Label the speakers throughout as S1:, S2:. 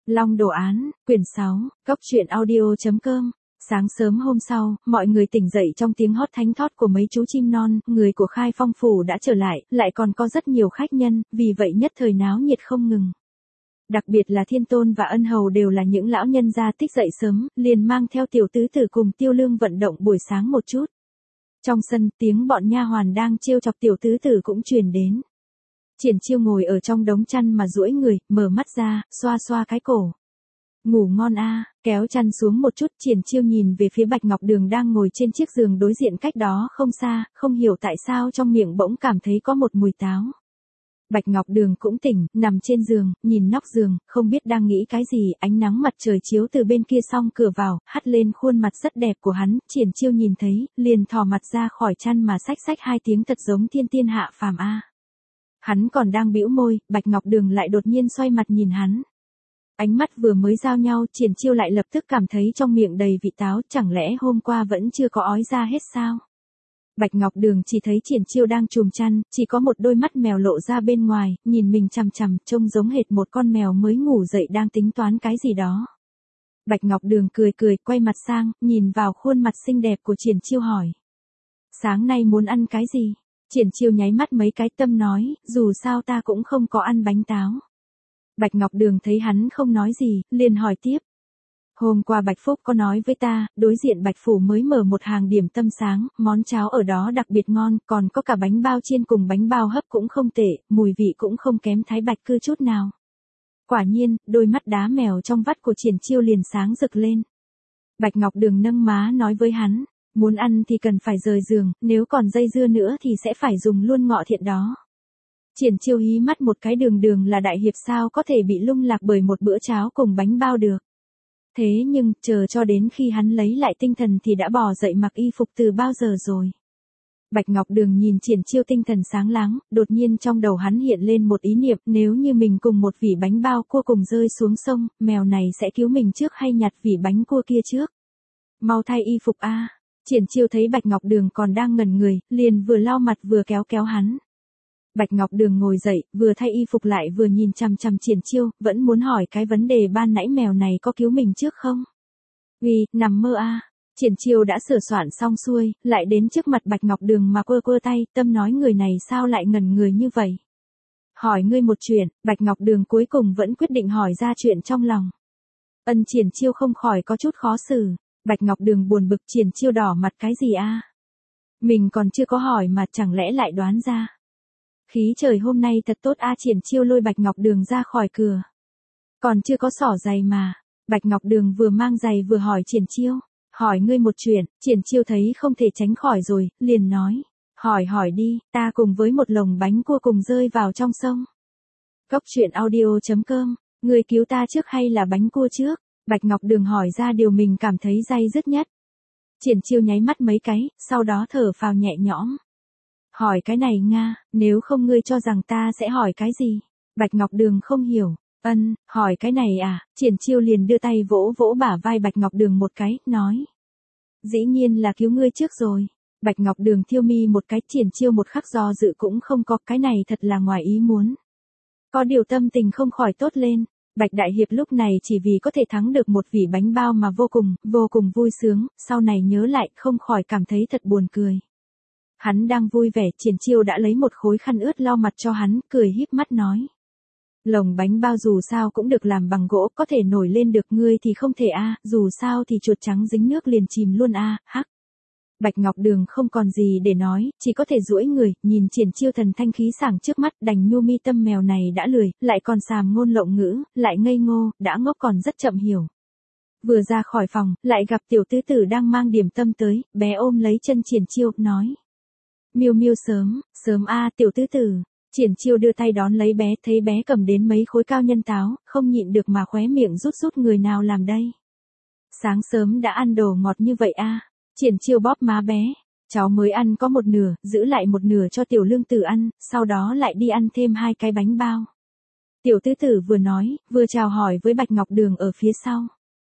S1: Long Đồ Án, quyển 6, Cốc truyện audio.com. Sáng sớm hôm sau, mọi người tỉnh dậy trong tiếng hót thánh thót của mấy chú chim non, người của Khai Phong phủ đã trở lại còn có rất nhiều khách nhân, vì vậy nhất thời náo nhiệt không ngừng. Đặc biệt là Thiên Tôn và Ân Hầu đều là những lão nhân gia tích dậy sớm, liền mang theo tiểu tứ tử cùng Tiêu Lương vận động buổi sáng một chút. Trong sân, tiếng bọn nha hoàn đang trêu chọc tiểu tứ tử cũng truyền đến. Triển Chiêu ngồi ở trong đống chăn mà duỗi người, mở mắt ra, xoa xoa cái cổ. Ngủ ngon a, kéo chăn xuống một chút, Triển Chiêu nhìn về phía Bạch Ngọc Đường đang ngồi trên chiếc giường đối diện cách đó không xa, không hiểu tại sao trong miệng bỗng cảm thấy có một mùi táo. Bạch Ngọc Đường cũng tỉnh, nằm trên giường, nhìn nóc giường, không biết đang nghĩ cái gì, ánh nắng mặt trời chiếu từ bên kia song cửa vào, hắt lên khuôn mặt rất đẹp của hắn, Triển Chiêu nhìn thấy, liền thò mặt ra khỏi chăn mà xách xách hai tiếng thật giống thiên tiên hạ phàm a. Hắn còn đang bĩu môi, Bạch Ngọc Đường lại đột nhiên xoay mặt nhìn hắn. Ánh mắt vừa mới giao nhau, Triển Chiêu lại lập tức cảm thấy trong miệng đầy vị táo, chẳng lẽ hôm qua vẫn chưa có ói ra hết sao? Bạch Ngọc Đường chỉ thấy Triển Chiêu đang chùm chăn, chỉ có một đôi mắt mèo lộ ra bên ngoài, nhìn mình chằm chằm, trông giống hệt một con mèo mới ngủ dậy đang tính toán cái gì đó. Bạch Ngọc Đường cười cười, quay mặt sang, nhìn vào khuôn mặt xinh đẹp của Triển Chiêu hỏi. Sáng nay muốn ăn cái gì? Triển Chiêu nháy mắt mấy cái, tâm nói, dù sao ta cũng không có ăn bánh táo. Bạch Ngọc Đường thấy hắn không nói gì, liền hỏi tiếp. Hôm qua Bạch Phúc có nói với ta, đối diện Bạch Phủ mới mở một hàng điểm tâm sáng, món cháo ở đó đặc biệt ngon, còn có cả bánh bao chiên cùng bánh bao hấp cũng không tệ, mùi vị cũng không kém Thái Bạch Cư chút nào. Quả nhiên, đôi mắt đá mèo trong vắt của Triển Chiêu liền sáng rực lên. Bạch Ngọc Đường nâng má nói với hắn, muốn ăn thì cần phải rời giường, nếu còn dây dưa nữa thì sẽ phải dùng luôn ngọ thiện đó. Triển Chiêu hí mắt một cái, Đường là đại hiệp sao có thể bị lung lạc bởi một bữa cháo cùng bánh bao được. Thế nhưng, chờ cho đến khi hắn lấy lại tinh thần thì đã bỏ dậy mặc y phục từ bao giờ rồi. Bạch Ngọc Đường nhìn Triển Chiêu tinh thần sáng láng, đột nhiên trong đầu hắn hiện lên một ý niệm, nếu như mình cùng một vỉ bánh bao cua cùng rơi xuống sông, mèo này sẽ cứu mình trước hay nhặt vỉ bánh cua kia trước? Mau thay y phục a. Triển Chiêu thấy Bạch Ngọc Đường còn đang ngẩn người, liền vừa lau mặt vừa kéo kéo hắn. Bạch Ngọc Đường ngồi dậy, vừa thay y phục lại vừa nhìn chằm chằm Triển Chiêu, vẫn muốn hỏi cái vấn đề ban nãy mèo này có cứu mình trước không? Uy, nằm mơ a. Triển Chiêu đã sửa soạn xong xuôi, lại đến trước mặt Bạch Ngọc Đường mà quơ tay, tâm nói người này sao lại ngẩn người như vậy? Hỏi ngươi một chuyện, Bạch Ngọc Đường cuối cùng vẫn quyết định hỏi ra chuyện trong lòng. Triển Chiêu không khỏi có chút khó xử. Bạch Ngọc Đường buồn bực, Triển Chiêu đỏ mặt cái gì a? Mình còn chưa có hỏi mà chẳng lẽ lại đoán ra? Khí trời hôm nay thật tốt a. Triển Chiêu lôi Bạch Ngọc Đường ra khỏi cửa. Còn chưa có xỏ giày mà. Bạch Ngọc Đường vừa mang giày vừa hỏi Triển Chiêu. Hỏi ngươi một chuyện, Triển Chiêu thấy không thể tránh khỏi rồi, liền nói. Hỏi đi, ta cùng với một lồng bánh cua cùng rơi vào trong sông. Cốc truyện audio.com, ngươi cứu ta trước hay là bánh cua trước? Bạch Ngọc Đường hỏi ra điều mình cảm thấy day dứt nhất. Triển Chiêu nháy mắt mấy cái, sau đó thở phào nhẹ nhõm. Hỏi cái này Nga, nếu không ngươi cho rằng ta sẽ hỏi cái gì? Bạch Ngọc Đường không hiểu. Hỏi cái này à? Triển Chiêu liền đưa tay vỗ vỗ bả vai Bạch Ngọc Đường một cái, nói. Dĩ nhiên là cứu ngươi trước rồi. Bạch Ngọc Đường thiêu mi một cái, Triển Chiêu một khắc do dự cũng không có, cái này thật là ngoài ý muốn. Có điều tâm tình không khỏi tốt lên. Bạch Đại Hiệp lúc này chỉ vì có thể thắng được một vỉ bánh bao mà vô cùng vui sướng, sau này nhớ lại không khỏi cảm thấy thật buồn cười. Hắn đang vui vẻ, Triển Chiêu đã lấy một khối khăn ướt lau mặt cho hắn, cười híp mắt nói. Lồng bánh bao dù sao cũng được làm bằng gỗ, có thể nổi lên được, ngươi thì không thể a, dù sao thì chuột trắng dính nước liền chìm luôn a, hắc. Bạch Ngọc Đường không còn gì để nói, chỉ có thể duỗi người, nhìn Triển Chiêu thần thanh khí sảng trước mắt, đành nhu mi tâm mèo này đã lười, lại còn xàm ngôn lộng ngữ, lại ngây ngô, đã ngốc còn rất chậm hiểu. Vừa ra khỏi phòng, lại gặp tiểu tứ tử đang mang điểm tâm tới, bé ôm lấy chân Triển Chiêu, nói. Miêu miêu sớm a, tiểu tứ tử. Triển Chiêu đưa tay đón lấy bé, thấy bé cầm đến mấy khối cao nhân táo, không nhịn được mà khóe miệng rút người nào làm đây. Sáng sớm đã ăn đồ ngọt như vậy a. Triển Chiêu bóp má bé, cháu mới ăn có một nửa, giữ lại một nửa cho tiểu lương tử ăn, sau đó lại đi ăn thêm 2 cái bánh bao. Tiểu tứ tử vừa nói, vừa chào hỏi với Bạch Ngọc Đường ở phía sau.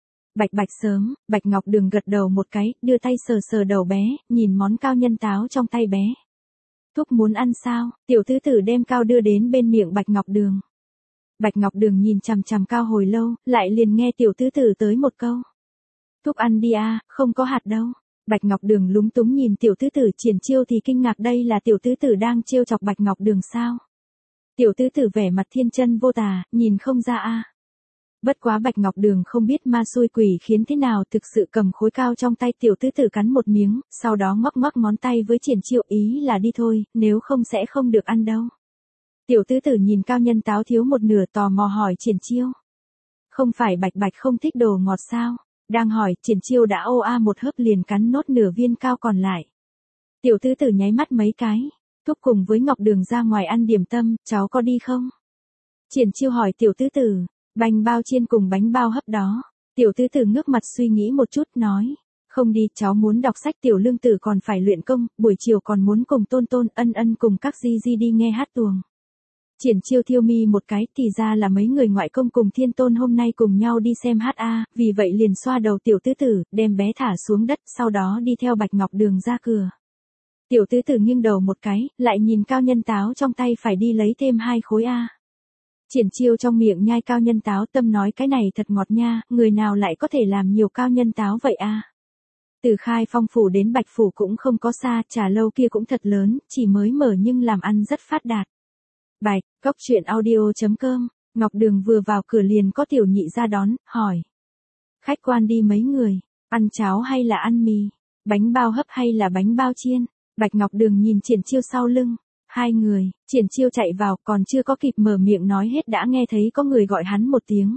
S1: Bạch Ngọc Đường gật đầu một cái, đưa tay sờ đầu bé, nhìn món cao nhân táo trong tay bé. Thúc muốn ăn sao? Tiểu tứ tử đem cao đưa đến bên miệng Bạch Ngọc Đường. Bạch Ngọc Đường nhìn chằm chằm Cao hồi lâu, lại liền nghe tiểu tứ tử tới một câu. Thúc ăn đi a, không có hạt đâu. Bạch Ngọc Đường lúng túng nhìn tiểu tứ tử. Triển Chiêu thì kinh ngạc, đây là tiểu tứ tử đang trêu chọc Bạch Ngọc Đường sao? Tiểu tứ tử vẻ mặt thiên chân vô tà, nhìn không ra a. Bất quá Bạch Ngọc Đường không biết ma xui quỷ khiến thế nào, thực sự cầm khối cao trong tay tiểu tứ tử cắn một miếng, sau đó ngoắc ngoắc ngón tay với Triển Chiêu, ý là đi thôi, nếu không sẽ không được ăn đâu. Tiểu tứ tử nhìn cao nhân táo thiếu một nửa, tò mò hỏi Triển Chiêu. Không phải Bạch Bạch không thích đồ ngọt sao? Đang hỏi, Triển Chiêu đã ô a một hớp liền cắn nốt nửa viên cao còn lại. Tiểu tứ tử nháy mắt mấy cái. Thúc cùng với Ngọc Đường ra ngoài ăn điểm tâm, cháu có đi không? Triển Chiêu hỏi tiểu tứ tử. Bánh bao chiên cùng bánh bao hấp đó. Tiểu tứ tử ngước mặt suy nghĩ một chút, nói. Không đi, cháu muốn đọc sách. Tiểu lương tử còn phải luyện công, buổi chiều còn muốn cùng Tôn Tôn Ân Ân cùng các di đi nghe hát tuồng. Triển Chiêu thiêu mi một cái, thì ra là mấy người ngoại công cùng Thiên Tôn hôm nay cùng nhau đi xem hát a, vì vậy liền xoa đầu tiểu tứ tử, đem bé thả xuống đất, sau đó đi theo Bạch Ngọc Đường ra cửa. Tiểu tứ tử nghiêng đầu một cái, lại nhìn cao nhân táo trong tay, phải đi lấy thêm 2 khối a. Triển Chiêu trong miệng nhai cao nhân táo, tâm nói cái này thật ngọt nha, người nào lại có thể làm nhiều cao nhân táo vậy a? Từ Khai Phong phủ đến Bạch phủ cũng không có xa, trà lâu kia cũng thật lớn, chỉ mới mở nhưng làm ăn rất phát đạt. Bạch, Cốc Truyện Audio.com, Ngọc Đường vừa vào cửa liền có tiểu nhị ra đón, hỏi. Khách quan đi mấy người, ăn cháo hay là ăn mì, bánh bao hấp hay là bánh bao chiên? Bạch Ngọc Đường nhìn Triển Chiêu sau lưng. 2 người, Triển Chiêu chạy vào, còn chưa có kịp mở miệng nói hết đã nghe thấy có người gọi hắn một tiếng.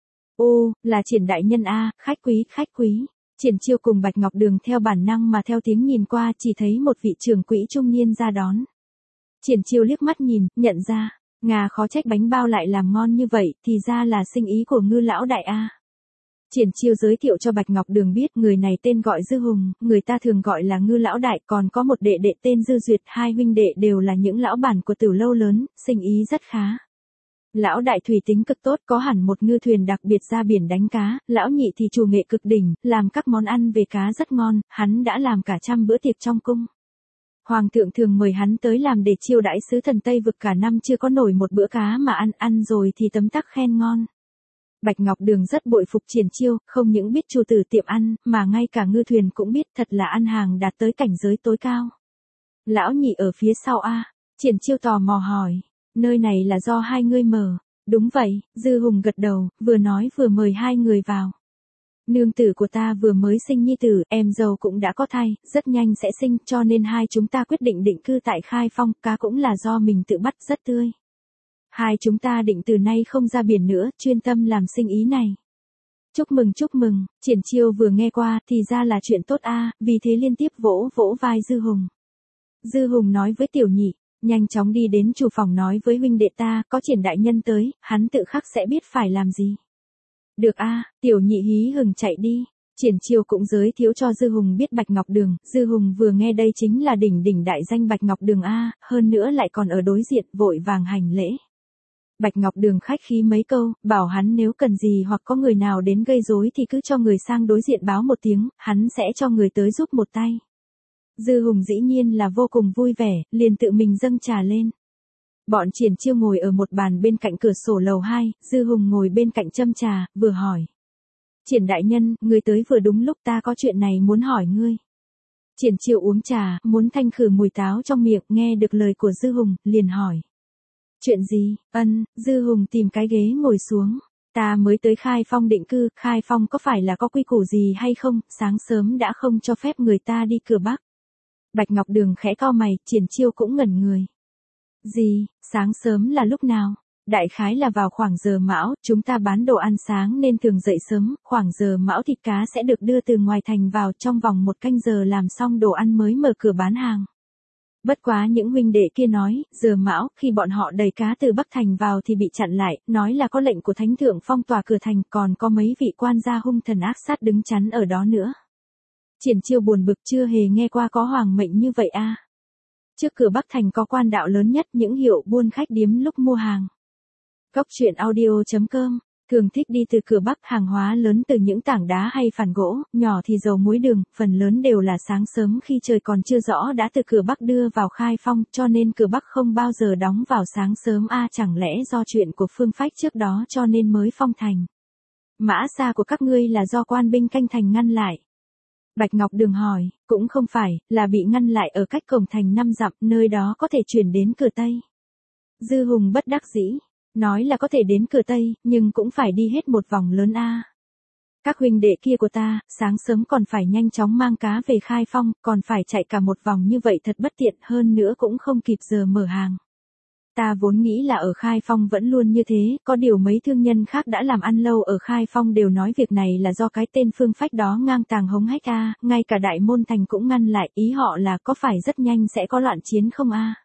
S1: Ô, là Triển đại nhân a, khách quý, khách quý. Triển Chiêu cùng Bạch Ngọc Đường theo bản năng mà theo tiếng nhìn qua, chỉ thấy một vị trưởng quỹ trung niên ra đón. Triển Chiêu liếc mắt nhìn, nhận ra, ngà khó trách bánh bao lại làm ngon như vậy, thì ra là sinh ý của Ngư lão đại a. Triển Chiêu giới thiệu cho Bạch Ngọc Đường biết, người này tên gọi Dư Hùng, người ta thường gọi là Ngư lão đại, còn có một đệ đệ tên Dư Duyệt, 2 huynh đệ đều là những lão bản của Tử lâu lớn, sinh ý rất khá. Lão đại thủy tính cực tốt, có hẳn một ngư thuyền đặc biệt ra biển đánh cá, lão nhị thì chủ nghệ cực đỉnh, làm các món ăn về cá rất ngon, hắn đã làm cả 100 bữa tiệc trong cung. Hoàng thượng thường mời hắn tới làm để chiêu đãi sứ thần Tây vực, cả năm chưa có nổi một bữa cá mà ăn rồi thì tấm tắc khen ngon. Bạch Ngọc Đường rất bội phục Triển Chiêu, không những biết chủ tử tiệm ăn, mà ngay cả ngư thuyền cũng biết, thật là ăn hàng đạt tới cảnh giới tối cao. Lão nhị ở phía sau a. Triển Chiêu tò mò hỏi, nơi này là do 2 ngươi mở? Đúng vậy, Dư Hùng gật đầu, vừa nói vừa mời 2 người vào. Nương tử của ta vừa mới sinh nhi tử, em dâu cũng đã có thai, rất nhanh sẽ sinh, cho nên hai chúng ta quyết định định cư tại Khai Phong, cá cũng là do mình tự bắt, rất tươi. Hai chúng ta định từ nay không ra biển nữa, chuyên tâm làm sinh ý này. Chúc mừng, Triển Chiêu vừa nghe qua, thì ra là chuyện tốt a, vì thế liên tiếp vỗ vỗ vai Dư Hùng. Dư Hùng nói với tiểu nhị, nhanh chóng đi đến chủ phòng nói với huynh đệ ta, có Triển đại nhân tới, hắn tự khắc sẽ biết phải làm gì. Được a, tiểu nhị hí hừng chạy đi. Triển Chiêu cũng giới thiệu cho Dư Hùng biết Bạch Ngọc Đường, Dư Hùng vừa nghe đây chính là đỉnh đại danh Bạch Ngọc Đường a, hơn nữa lại còn ở đối diện, vội vàng hành lễ. Bạch Ngọc Đường khách khí mấy câu, bảo hắn nếu cần gì hoặc có người nào đến gây rối thì cứ cho người sang đối diện báo một tiếng, hắn sẽ cho người tới giúp một tay. Dư Hùng dĩ nhiên là vô cùng vui vẻ, liền tự mình dâng trà lên. Bọn Triển Chiêu ngồi ở một bàn bên cạnh cửa sổ lầu 2, Dư Hùng ngồi bên cạnh châm trà, vừa hỏi. Triển đại nhân, ngươi tới vừa đúng lúc, ta có chuyện này muốn hỏi ngươi. Triển Chiêu uống trà, muốn thanh khử mùi táo trong miệng, nghe được lời của Dư Hùng, liền hỏi. Chuyện gì? Dư Hùng tìm cái ghế ngồi xuống. Ta mới tới Khai Phong định cư, Khai Phong có phải là có quy củ gì hay không, sáng sớm đã không cho phép người ta đi cửa Bắc. Bạch Ngọc Đường khẽ cau mày, Triển Chiêu cũng ngẩn người. Gì, sáng sớm là lúc nào? Đại khái là vào khoảng giờ mão, chúng ta bán đồ ăn sáng nên thường dậy sớm, khoảng giờ mão thịt cá sẽ được đưa từ ngoài thành vào, trong vòng 1 canh giờ làm xong đồ ăn mới mở cửa bán hàng. Bất quá những huynh đệ kia nói, giờ mão, khi bọn họ đẩy cá từ Bắc thành vào thì bị chặn lại, nói là có lệnh của Thánh thượng phong tỏa cửa thành, còn có mấy vị quan gia hung thần ác sát đứng chắn ở đó nữa. Triển Chiêu buồn bực, chưa hề nghe qua có hoàng mệnh như vậy a. Trước cửa Bắc thành có quan đạo lớn nhất, những hiệu buôn khách điếm lúc mua hàng. Cốc Truyện Audio.com thường thích đi từ cửa Bắc, hàng hóa lớn từ những tảng đá hay phản gỗ, nhỏ thì dầu muối đường, phần lớn đều là sáng sớm khi trời còn chưa rõ đã từ cửa Bắc đưa vào Khai Phong, cho nên cửa Bắc không bao giờ đóng vào sáng sớm chẳng lẽ do chuyện của Phương Phách trước đó cho nên mới phong thành. Mã xa của các ngươi là do quan binh canh thành ngăn lại. Bạch Ngọc Đường hỏi, cũng không phải, là bị ngăn lại ở cách cổng thành 5 dặm, nơi đó có thể chuyển đến cửa Tây. Dư Hùng bất đắc dĩ, nói là có thể đến cửa Tây, nhưng cũng phải đi hết một vòng lớn a. Các huynh đệ kia của ta, sáng sớm còn phải nhanh chóng mang cá về Khai Phong, còn phải chạy cả một vòng như vậy thật bất tiện, hơn nữa cũng không kịp giờ mở hàng. Ta vốn nghĩ là ở Khai Phong vẫn luôn như thế, có điều mấy thương nhân khác đã làm ăn lâu ở Khai Phong đều nói việc này là do cái tên Phương Phách đó ngang tàng hống hách ngay cả Đại Môn Thành cũng ngăn lại, ý họ là có phải rất nhanh sẽ có loạn chiến không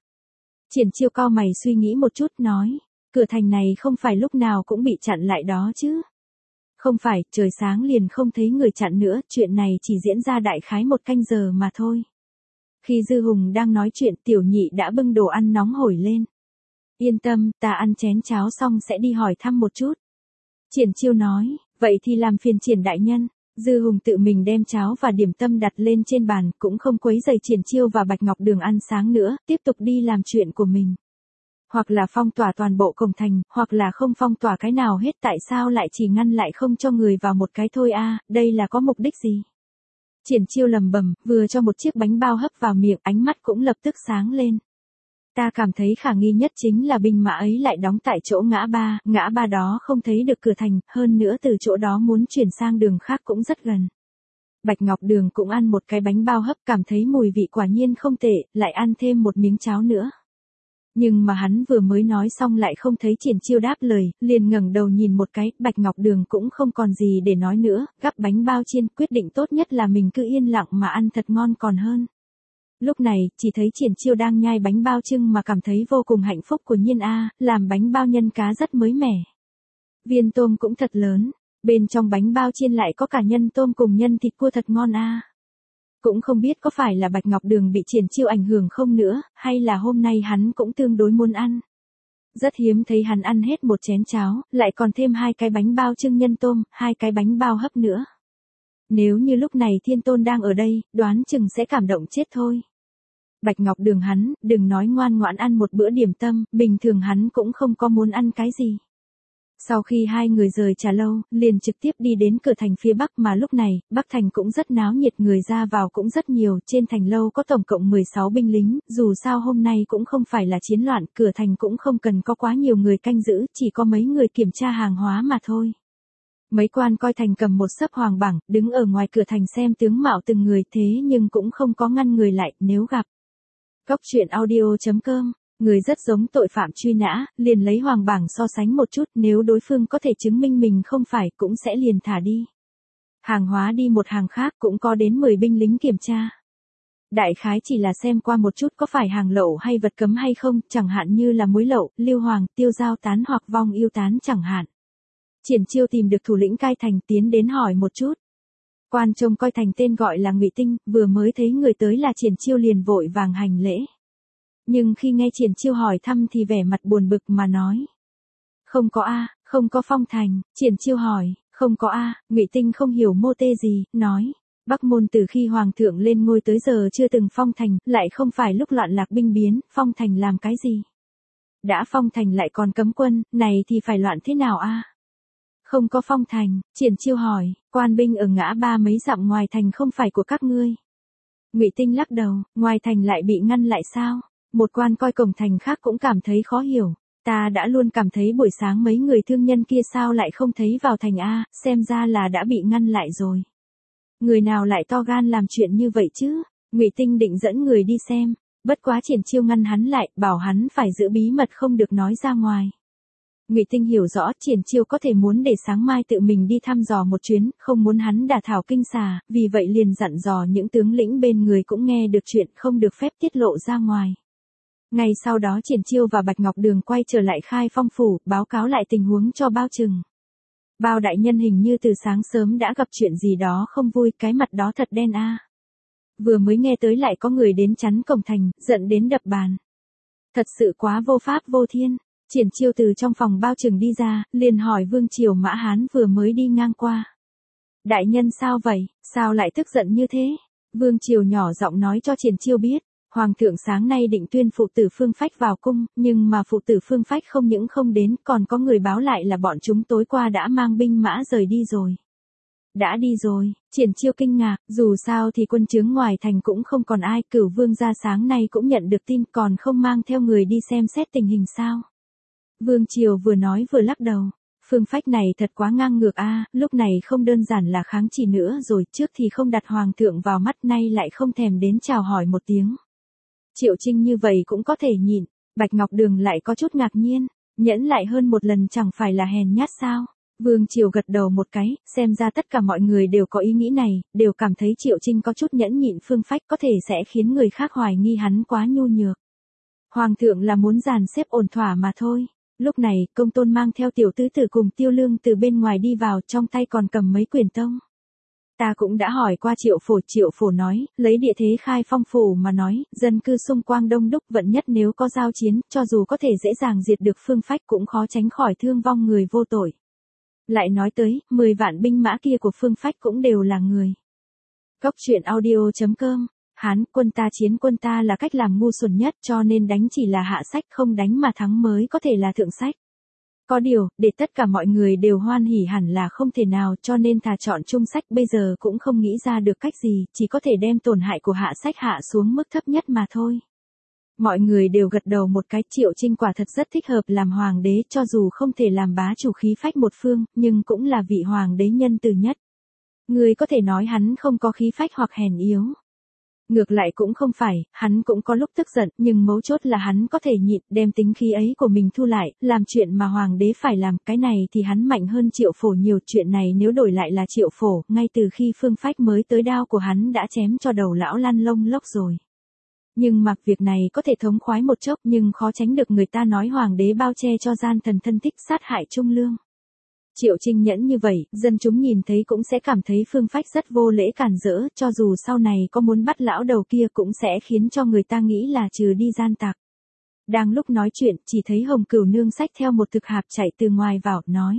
S1: Triển Chiêu cau mày suy nghĩ một chút nói, cửa thành này không phải lúc nào cũng bị chặn lại đó chứ. Không phải, trời sáng liền không thấy người chặn nữa, chuyện này chỉ diễn ra đại khái 1 canh giờ mà thôi. Khi Dư Hùng đang nói chuyện, Tiểu Nhị đã bưng đồ ăn nóng hổi lên. Yên tâm, ta ăn chén cháo xong sẽ đi hỏi thăm một chút. Triển Chiêu nói, vậy thì làm phiền Triển đại nhân. Dư Hùng tự mình đem cháo và điểm tâm đặt lên trên bàn, cũng không quấy rầy Triển Chiêu và Bạch Ngọc Đường ăn sáng nữa, tiếp tục đi làm chuyện của mình. Hoặc là phong tỏa toàn bộ cổng thành, hoặc là không phong tỏa cái nào hết, tại sao lại chỉ ngăn lại không cho người vào một cái thôi đây là có mục đích gì? Triển Chiêu lầm bầm, vừa cho một chiếc bánh bao hấp vào miệng, ánh mắt cũng lập tức sáng lên. Ta cảm thấy khả nghi nhất chính là binh mã ấy lại đóng tại chỗ ngã ba đó không thấy được cửa thành, hơn nữa từ chỗ đó muốn chuyển sang đường khác cũng rất gần. Bạch Ngọc Đường cũng ăn một cái bánh bao hấp, cảm thấy mùi vị quả nhiên không tệ, lại ăn thêm một miếng cháo nữa. Nhưng mà hắn vừa mới nói xong lại không thấy Triển Chiêu đáp lời, liền ngẩng đầu nhìn một cái, Bạch Ngọc Đường cũng không còn gì để nói nữa, gắp bánh bao chiên, quyết định tốt nhất là mình cứ yên lặng mà ăn thật ngon còn hơn. Lúc này, chỉ thấy Triển Chiêu đang nhai bánh bao chưng mà cảm thấy vô cùng hạnh phúc của nhiên làm bánh bao nhân cá rất mới mẻ. Viên tôm cũng thật lớn, bên trong bánh bao chiên lại có cả nhân tôm cùng nhân thịt cua thật ngon Cũng không biết có phải là Bạch Ngọc Đường bị Triển Chiêu ảnh hưởng không nữa, hay là hôm nay hắn cũng tương đối muốn ăn. Rất hiếm thấy hắn ăn hết một chén cháo, lại còn thêm 2 cái bánh bao chưng nhân tôm, 2 cái bánh bao hấp nữa. Nếu như lúc này Thiên Tôn đang ở đây, đoán chừng sẽ cảm động chết thôi. Bạch Ngọc Đường hắn, đừng nói ngoan ngoãn ăn một bữa điểm tâm, bình thường hắn cũng không có muốn ăn cái gì. Sau khi hai người rời trà lâu, liền trực tiếp đi đến cửa thành phía Bắc mà lúc này, Bắc thành cũng rất náo nhiệt, người ra vào cũng rất nhiều, trên thành lâu có tổng cộng 16 binh lính, dù sao hôm nay cũng không phải là chiến loạn, cửa thành cũng không cần có quá nhiều người canh giữ, chỉ có mấy người kiểm tra hàng hóa mà thôi. Mấy quan coi thành cầm một xấp hoàng bảng, đứng ở ngoài cửa thành xem tướng mạo từng người, thế nhưng cũng không có ngăn người lại, nếu gặp. Cốc truyện audio.com, người rất giống tội phạm truy nã, liền lấy hoàng bảng so sánh một chút, nếu đối phương có thể chứng minh mình không phải, cũng sẽ liền thả đi. Hàng hóa đi một hàng khác cũng có đến 10 binh lính kiểm tra. Đại khái chỉ là xem qua một chút có phải hàng lậu hay vật cấm hay không, chẳng hạn như là muối lậu, lưu hoàng, tiêu giao tán hoặc vong yêu tán chẳng hạn. Triển Chiêu tìm được thủ lĩnh cai thành, tiến đến hỏi một chút. Quan trông coi thành tên gọi là Ngụy Tinh, vừa mới thấy người tới là Triển Chiêu liền vội vàng hành lễ. Nhưng khi nghe Triển Chiêu hỏi thăm thì vẻ mặt buồn bực mà nói. Không có không có phong thành. Triển Chiêu hỏi, không có Ngụy Tinh không hiểu mô tê gì, nói. Bắc Môn từ khi Hoàng thượng lên ngôi tới giờ chưa từng phong thành, lại không phải lúc loạn lạc binh biến, phong thành làm cái gì? Đã phong thành lại còn cấm quân, này thì phải loạn thế nào Không có phong thành, Triển Chiêu hỏi, quan binh ở ngã ba mấy dặm ngoài thành không phải của các ngươi. Ngụy Tinh lắc đầu, ngoài thành lại bị ngăn lại sao? Một quan coi cổng thành khác cũng cảm thấy khó hiểu. Ta đã luôn cảm thấy buổi sáng mấy người thương nhân kia sao lại không thấy vào thành xem ra là đã bị ngăn lại rồi. Người nào lại to gan làm chuyện như vậy chứ? Ngụy Tinh định dẫn người đi xem, bất quá Triển Chiêu ngăn hắn lại, bảo hắn phải giữ bí mật không được nói ra ngoài. Ngụy Tinh hiểu rõ Triển Chiêu có thể muốn để sáng mai tự mình đi thăm dò một chuyến, không muốn hắn đả thảo kinh xà, vì vậy liền dặn dò những tướng lĩnh bên người cũng nghe được chuyện không được phép tiết lộ ra ngoài. Ngay sau đó Triển Chiêu và Bạch Ngọc Đường quay trở lại Khai Phong phủ, báo cáo lại tình huống cho Bao Trừng. Bao đại nhân hình như từ sáng sớm đã gặp chuyện gì đó không vui, cái mặt đó thật đen Vừa mới nghe tới lại có người đến chắn cổng thành, giận đến đập bàn. Thật sự quá vô pháp vô thiên. Triển Chiêu từ trong phòng bao trừng đi ra, liền hỏi Vương Triều Mã Hán vừa mới đi ngang qua. Đại nhân sao vậy, sao lại tức giận như thế? Vương Triều nhỏ giọng nói cho Triển Chiêu biết, Hoàng thượng sáng nay định tuyên phụ tử Phương Phách vào cung, nhưng mà phụ tử Phương Phách không những không đến, còn có người báo lại là bọn chúng tối qua đã mang binh mã rời đi rồi. Đã đi rồi, Triển Chiêu kinh ngạc, dù sao thì quân chướng ngoài thành cũng không còn ai, Cửu Vương gia sáng nay cũng nhận được tin còn không mang theo người đi xem xét tình hình sao. Vương Triều vừa nói vừa lắc đầu. Phương Phách này thật quá ngang ngược a, lúc này không đơn giản là kháng chỉ nữa rồi, trước thì không đặt hoàng thượng vào mắt, nay lại không thèm đến chào hỏi một tiếng. Triệu Trinh như vậy cũng có thể nhịn, Bạch Ngọc Đường lại có chút ngạc nhiên, nhẫn lại hơn một lần chẳng phải là hèn nhát sao? Vương Triều gật đầu một cái, xem ra tất cả mọi người đều có ý nghĩ này, đều cảm thấy Triệu Trinh có chút nhẫn nhịn Phương Phách có thể sẽ khiến người khác hoài nghi hắn quá nhu nhược. Hoàng thượng là muốn dàn xếp ổn thỏa mà thôi. Lúc này, Công Tôn mang theo tiểu tứ tử cùng Tiêu Lương từ bên ngoài đi vào, trong tay còn cầm mấy quyển tông. Ta cũng đã hỏi qua Triệu Phổ nói, lấy địa thế Khai Phong phủ mà nói, dân cư xung quanh đông đúc vận nhất, nếu có giao chiến, cho dù có thể dễ dàng diệt được Phương Phách cũng khó tránh khỏi thương vong người vô tội. Lại nói tới, 10 vạn binh mã kia của Phương Phách cũng đều là người. Góc truyện audio.com. Hán, quân ta là cách làm ngu xuẩn nhất, cho nên đánh chỉ là hạ sách, không đánh mà thắng mới có thể là thượng sách. Có điều, để tất cả mọi người đều hoan hỉ hẳn là không thể nào, cho nên thà chọn trung sách, bây giờ cũng không nghĩ ra được cách gì, chỉ có thể đem tổn hại của hạ sách hạ xuống mức thấp nhất mà thôi. Mọi người đều gật đầu một cái, Triệu Trinh quả thật rất thích hợp làm hoàng đế, cho dù không thể làm bá chủ khí phách một phương, nhưng cũng là vị hoàng đế nhân từ nhất. Người có thể nói hắn không có khí phách hoặc hèn yếu. Ngược lại cũng không phải, hắn cũng có lúc tức giận, nhưng mấu chốt là hắn có thể nhịn, đem tính khí ấy của mình thu lại, làm chuyện mà hoàng đế phải làm, cái này thì hắn mạnh hơn Triệu Phổ nhiều, chuyện này nếu đổi lại là Triệu Phổ, ngay từ khi Phương Phách mới tới đao của hắn đã chém cho đầu lão lăn lông lốc rồi. Nhưng mặc việc này có thể thống khoái một chốc, nhưng khó tránh được người ta nói hoàng đế bao che cho gian thần thân thích sát hại trung lương. Triệu Trinh nhẫn như vậy, dân chúng nhìn thấy cũng sẽ cảm thấy Phương Phách rất vô lễ cản rỡ, cho dù sau này có muốn bắt lão đầu kia cũng sẽ khiến cho người ta nghĩ là trừ đi gian tặc. Đang lúc nói chuyện, chỉ thấy Hồng Cửu Nương xách theo một thực hạp chạy từ ngoài vào, nói.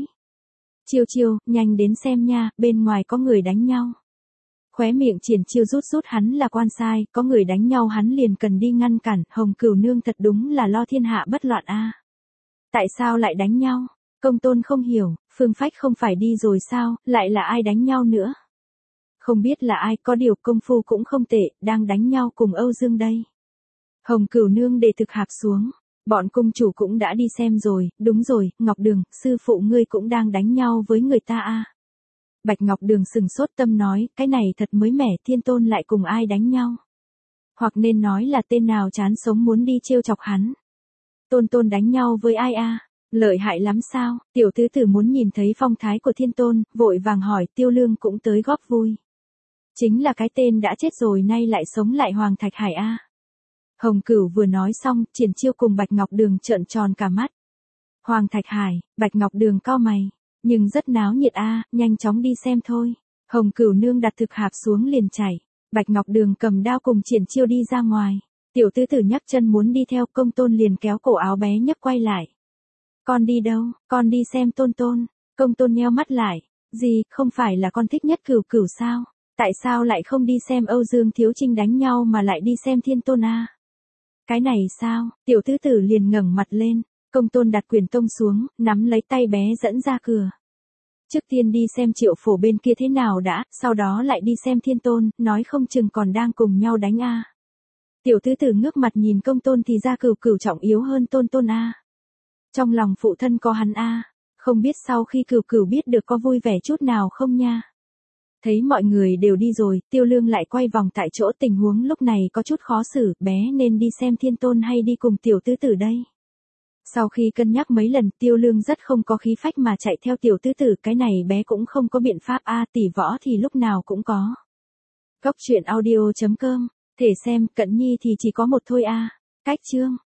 S1: Chiêu, nhanh đến xem nha, bên ngoài có người đánh nhau. Khóe miệng Triển Chiêu rút hắn là quan sai, có người đánh nhau hắn liền cần đi ngăn cản, Hồng Cửu Nương thật đúng là lo thiên hạ bất loạn a. Tại sao lại đánh nhau? Công Tôn không hiểu, Phương Phách không phải đi rồi sao, lại là ai đánh nhau nữa? Không biết là ai, có điều công phu cũng không tệ, đang đánh nhau cùng Âu Dương đây. Hồng Cửu Nương để thực hạp xuống, bọn cung chủ cũng đã đi xem rồi, đúng rồi, Ngọc Đường, sư phụ ngươi cũng đang đánh nhau với người ta a. Bạch Ngọc Đường sừng sốt tâm nói, cái này thật mới mẻ, Thiên Tôn lại cùng ai đánh nhau? Hoặc nên nói là tên nào chán sống muốn đi trêu chọc hắn. Tôn đánh nhau với ai a? Lợi hại lắm sao? Tiểu tứ tử muốn nhìn thấy phong thái của Thiên Tôn, vội vàng hỏi, Tiêu Lương cũng tới góp vui. Chính là cái tên đã chết rồi nay lại sống lại Hoàng Thạch Hải a. Hồng Cửu vừa nói xong, Triển Chiêu cùng Bạch Ngọc Đường trợn tròn cả mắt. Hoàng Thạch Hải, Bạch Ngọc Đường cau mày, nhưng rất náo nhiệt a, nhanh chóng đi xem thôi. Hồng Cửu Nương đặt thực hạp xuống liền chạy, Bạch Ngọc Đường cầm đao cùng Triển Chiêu đi ra ngoài. Tiểu tứ tử nhấc chân muốn đi theo, Công Tôn liền kéo cổ áo bé nhấc quay lại. Con đi đâu? Con đi xem Tôn. Công Tôn nheo mắt lại. Gì, không phải là con thích nhất Cửu sao? Tại sao lại không đi xem Âu Dương Thiếu Trinh đánh nhau mà lại đi xem Thiên Tôn a? Cái này sao? Tiểu tứ tử liền ngẩng mặt lên. Công Tôn đặt quyển tông xuống, nắm lấy tay bé dẫn ra cửa. Trước tiên đi xem Triệu Phổ bên kia thế nào đã, sau đó lại đi xem Thiên Tôn, nói không chừng còn đang cùng nhau đánh a. Tiểu tứ tử ngước mặt nhìn Công Tôn thì ra Cửu trọng yếu hơn Tôn a. Trong lòng phụ thân có hắn a, không biết sau khi Cửu biết được có vui vẻ chút nào không nha. Thấy mọi người đều đi rồi, Tiêu Lương lại quay vòng tại chỗ, tình huống lúc này có chút khó xử, bé nên đi xem Thiên Tôn hay đi cùng tiểu tứ tử đây. Sau khi cân nhắc mấy lần, Tiêu Lương rất không có khí phách mà chạy theo tiểu tứ tử, cái này bé cũng không có biện pháp a, tỷ võ thì lúc nào cũng có. Góc truyện audio.com, thể xem, cận nhi thì chỉ có một thôi a. Cách chương